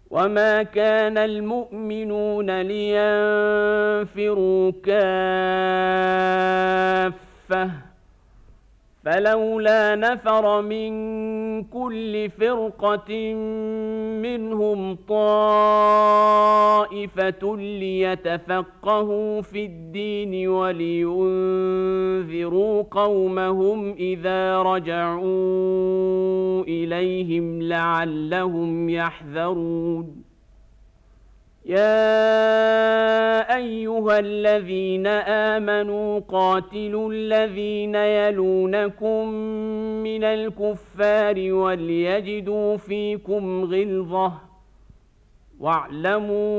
وما كان المؤمنون لينفروا كافة فلولا نفر من كل فرقة منهم طائفة ليتفقهوا في الدين ولينذروا قومهم إذا رجعوا إليهم لعلهم يحذرون يا أيها الذين آمنوا قاتلوا الذين يلونكم من الكفار وليجدوا فيكم غلظة واعلموا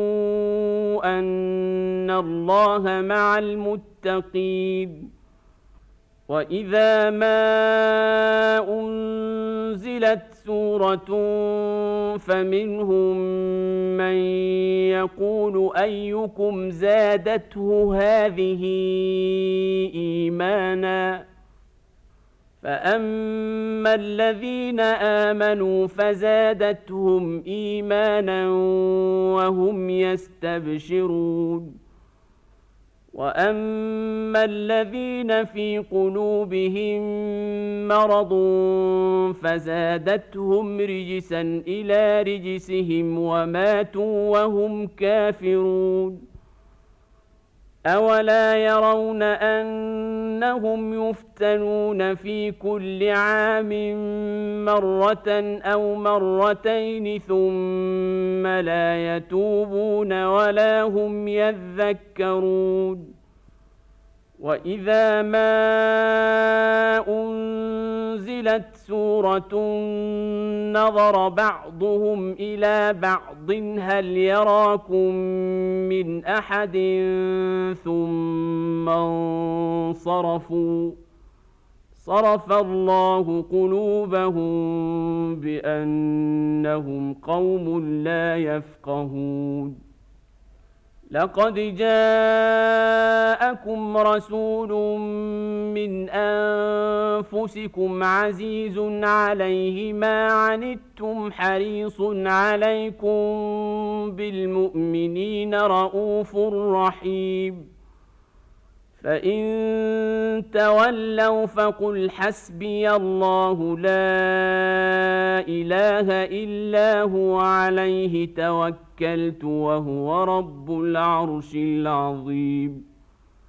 أن الله مع المتقين وإذا ما أنزلت سورة فمنهم من يقول أيكم زادته هذه إيمانا فأما الذين آمنوا فزادتهم إيمانا وهم يستبشرون وأما الذين في قلوبهم مرض فزادتهم رجسا إلى رجسهم وماتوا وهم كافرون أولا يرون أنهم يفتنون في كل عام مرة أو مرتين ثم لا يتوبون ولا هم يذكرون وإذا ما أنزلت سورة نظر بعضهم إلى بعض هل يراكم من أحد ثم انصرفوا صرف الله قلوبهم بأنهم قوم لا يفقهون لقد جاءكم رسول من أنفسكم عزيز عليه ما عنتم حريص عليكم بالمؤمنين رءوف رحيم فإن تولوا فقل حسبي الله لا إله إلا هو عليه توكلت وهو رب العرش العظيم